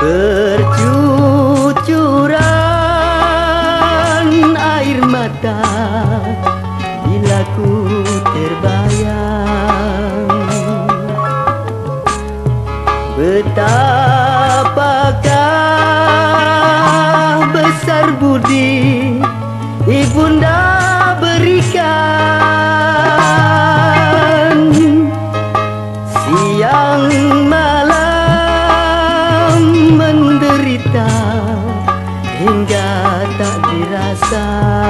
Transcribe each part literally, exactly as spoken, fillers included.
Bercucuran air mata bila ku terbayang betapakah besar budi ibunda berikan. Siang malam menderita hingga tak dirasa.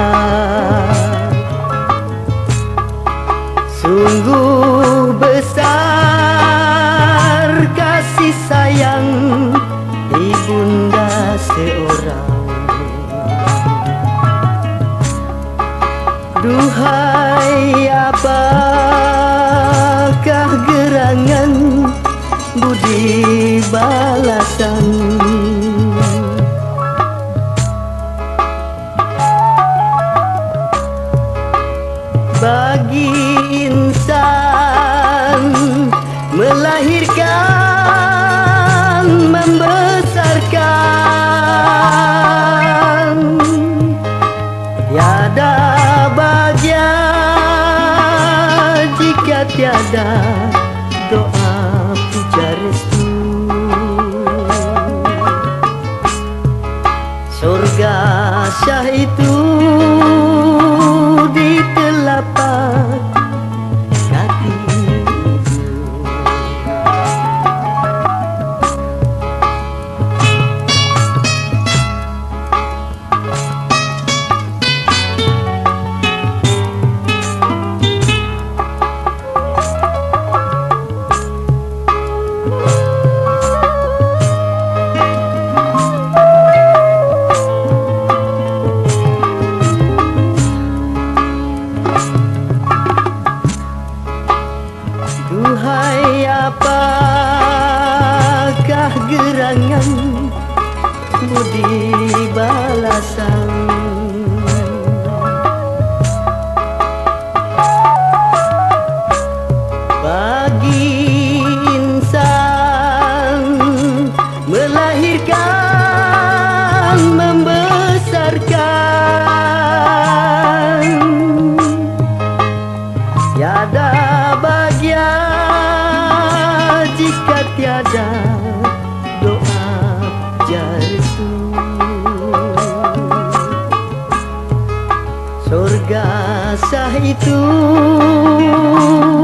Sungguh besar kasih sayang ibunda seorang. Duhai, apakah gerangan budi balasan? Bagi insan melahirkan, membesarkan, tiada bahagia jika tiada doa puja restu. Surga syah itu di telapak kaki ibu. Duhai, apakah gerangan budi balasan? Bagi insan melahirkan, membesarkan, tiada bahagia jika tiada doa puja restu. Surga sah itu